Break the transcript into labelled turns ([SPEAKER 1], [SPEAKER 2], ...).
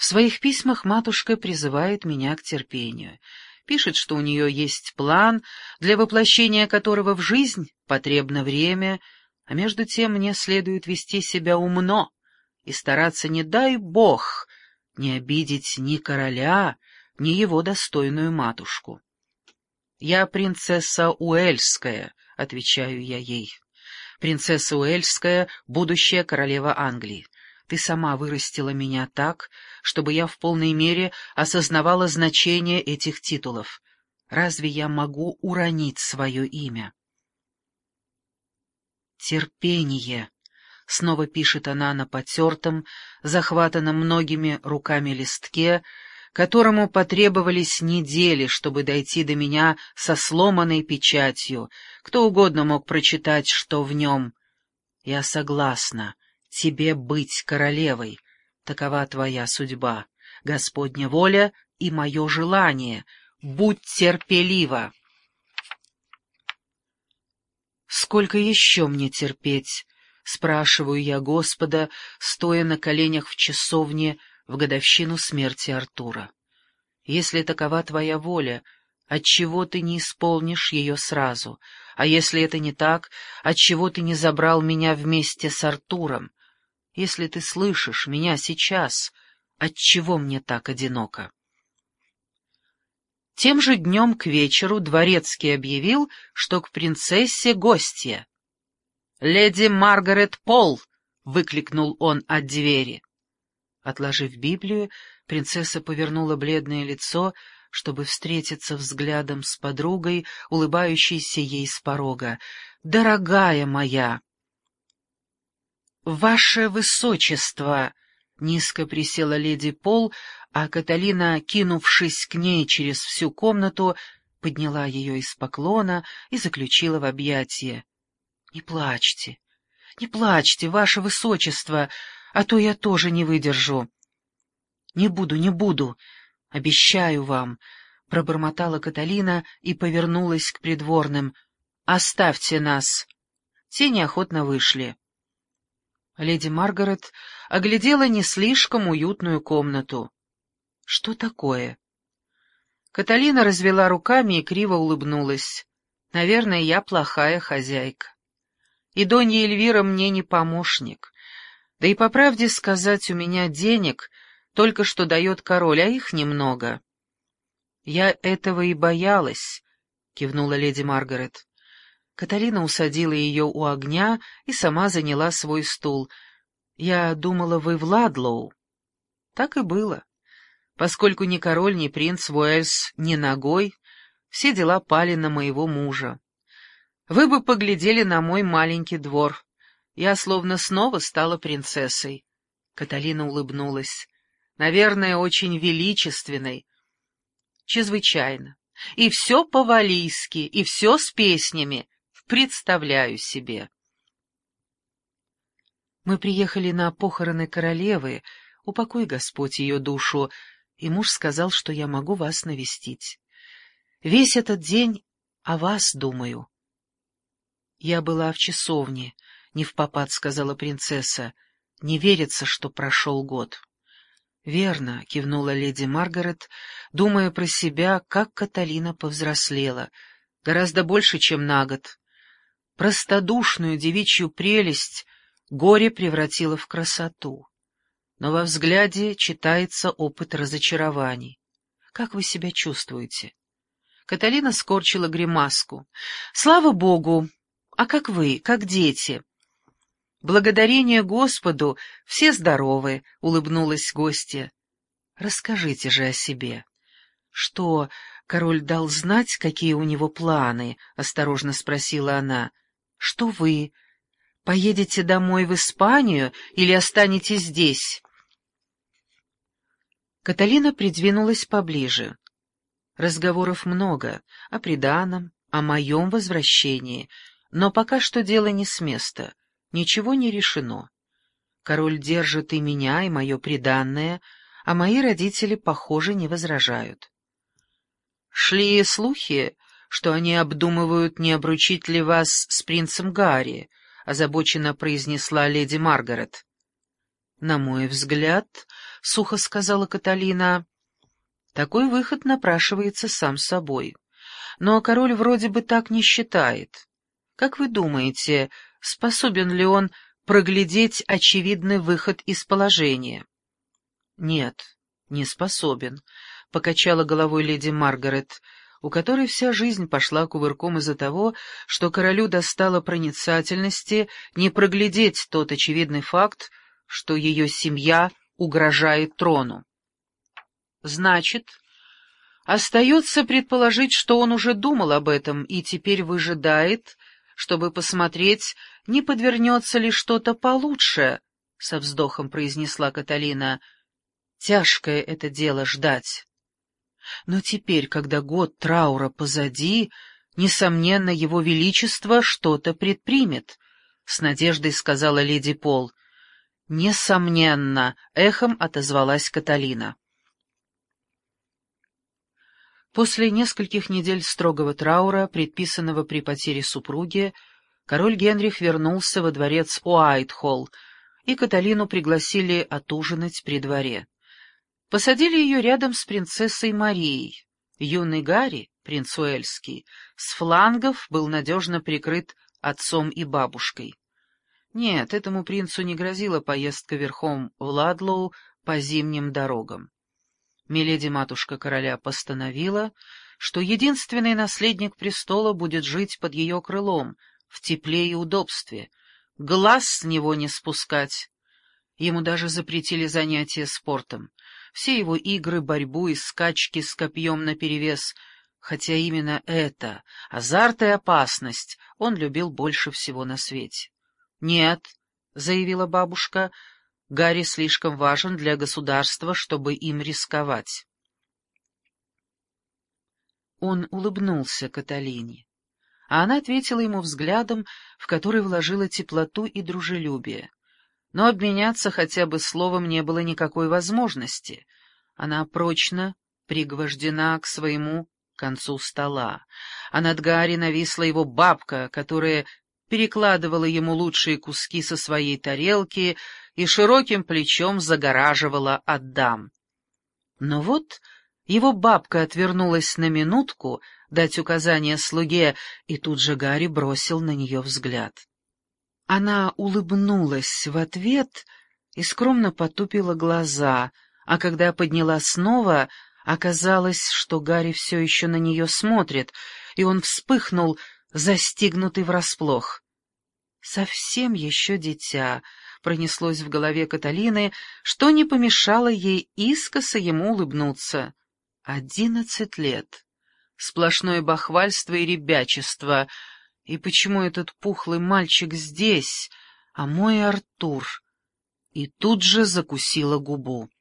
[SPEAKER 1] своих письмах матушка призывает меня к терпению. Пишет, что у нее есть план, для воплощения которого в жизнь потребно время, а между тем мне следует вести себя умно и стараться, не дай бог, не обидеть ни короля, ни его достойную матушку. «Я принцесса Уэльская», — отвечаю я ей. «Принцесса Уэльская, будущая королева Англии. Ты сама вырастила меня так, чтобы я в полной мере осознавала значение этих титулов. Разве я могу уронить свое имя?» «Терпение», — снова пишет она на потертом, захватанном многими руками листке, которому потребовались недели, чтобы дойти до меня со сломанной печатью. Кто угодно мог прочитать, что в нем. «Я согласна тебе быть королевой. Такова твоя судьба, Господня воля и мое желание. Будь терпелива». «Сколько еще мне терпеть?» — спрашиваю я Господа, стоя на коленях в часовне в годовщину смерти Артура. «Если такова твоя воля, отчего ты не исполнишь ее сразу? А если это не так, отчего ты не забрал меня вместе с Артуром? Если ты слышишь меня сейчас, отчего мне так одиноко?» Тем же днем к вечеру дворецкий объявил, что к принцессе гостья. «Леди Маргарет Пол!» — выкликнул он от двери. Отложив Библию, принцесса повернула бледное лицо, чтобы встретиться взглядом с подругой, улыбающейся ей с порога. «Дорогая моя!» «Ваше высочество!» — низко присела леди Пол, а Каталина, кинувшись к ней через всю комнату, подняла ее из поклона и заключила в объятия. «Не плачьте, не плачьте, ваше высочество, а то я тоже не выдержу». Не буду, обещаю вам», — пробормотала Каталина и повернулась к придворным. «Оставьте нас». Те неохотно вышли. Леди Маргарет оглядела не слишком уютную комнату. «Что такое?» Каталина развела руками и криво улыбнулась. «Наверное, я плохая хозяйка. И Донья Эльвира мне не помощник. Да и по правде сказать, у меня денег только что дает король, а их немного». «Я этого и боялась», — кивнула леди Маргарет. Каталина усадила ее у огня и сама заняла свой стул. «Я думала, вы в Ладлоу». Так и было. Поскольку ни король, ни принц Уэльс ни ногой, все дела пали на моего мужа. Вы бы поглядели на мой маленький двор. Я словно снова стала принцессой. Каталина улыбнулась. Наверное, очень величественной. Чрезвычайно. И все по-валлийски, и все с песнями. Представляю себе. Мы приехали на похороны королевы, упокой Господь ее душу, и муж сказал, что я могу вас навестить. Весь этот день о вас думаю. Я была в часовне, невпопад сказала принцесса. Не верится, что прошел год. Верно, кивнула леди Маргарет, думая про себя, как Каталина повзрослела, гораздо больше, чем на год. Простодушную девичью прелесть горе превратило в красоту. Но во взгляде читается опыт разочарований. Как вы себя чувствуете? Каталина скорчила гримаску. Слава Богу! А как вы, как дети? Благодарение Господу, все здоровы, улыбнулась гостья. Расскажите же о себе. Что, король дал знать, какие у него планы? Осторожно спросила она. Что вы? Поедете домой в Испанию или останетесь здесь? Каталина придвинулась поближе. Разговоров много о приданом, о моем возвращении, но пока что дело не с места, ничего не решено. Король держит и меня, и мое приданое, а мои родители, похоже, не возражают. Шли слухи, что они обдумывают, не обручить ли вас с принцем Гарри, — озабоченно произнесла леди Маргарет. На мой взгляд, — сухо сказала Каталина. Такой выход напрашивается сам собой. Но король вроде бы так не считает. Как вы думаете, способен ли он проглядеть очевидный выход из положения? Нет, не способен, — покачала головой леди Маргарет, у которой вся жизнь пошла кувырком из-за того, что королю достало проницательности не проглядеть тот очевидный факт, что ее семья угрожает трону. Значит, остается предположить, что он уже думал об этом и теперь выжидает, чтобы посмотреть, не подвернется ли что-то получше, — со вздохом произнесла Каталина. Тяжкое это дело ждать. Но теперь, когда год траура позади, несомненно, его величество что-то предпримет, — с надеждой сказала леди Пол. «Несомненно», — эхом отозвалась Каталина. После нескольких недель строгого траура, предписанного при потере супруги, король Генрих вернулся во дворец Уайтхолл, и Каталину пригласили отужинать при дворе. Посадили ее рядом с принцессой Марией. Юный Гарри, принц Уэльский, с флангов был надежно прикрыт отцом и бабушкой. Нет, этому принцу не грозила поездка верхом в Ладлоу по зимним дорогам. Миледи-матушка короля постановила, что единственный наследник престола будет жить под ее крылом, в тепле и удобстве, глаз с него не спускать. Ему даже запретили занятия спортом, все его игры, борьбу и скачки с копьем наперевес, хотя именно это, азарт и опасность, он любил больше всего на свете. «Нет», — заявила бабушка, — «Гарри слишком важен для государства, чтобы им рисковать». Он улыбнулся Каталине, а она ответила ему взглядом, в который вложила теплоту и дружелюбие. Но обменяться хотя бы словом не было никакой возможности. Она прочно пригвождена к своему концу стола, а над Гарри нависла его бабка, которая перекладывала ему лучшие куски со своей тарелки и широким плечом загораживала от дам. Но вот его бабка отвернулась на минутку дать указание слуге, и тут же Гарри бросил на нее взгляд. Она улыбнулась в ответ и скромно потупила глаза, а когда подняла снова, оказалось, что Гарри все еще на нее смотрит, и он вспыхнул, застигнутый врасплох. «Совсем еще дитя», — пронеслось в голове Каталины, что не помешало ей искоса ему улыбнуться. 11 лет. Сплошное бахвальство и ребячество. И почему этот пухлый мальчик здесь, а мой Артур? И тут же закусила губу.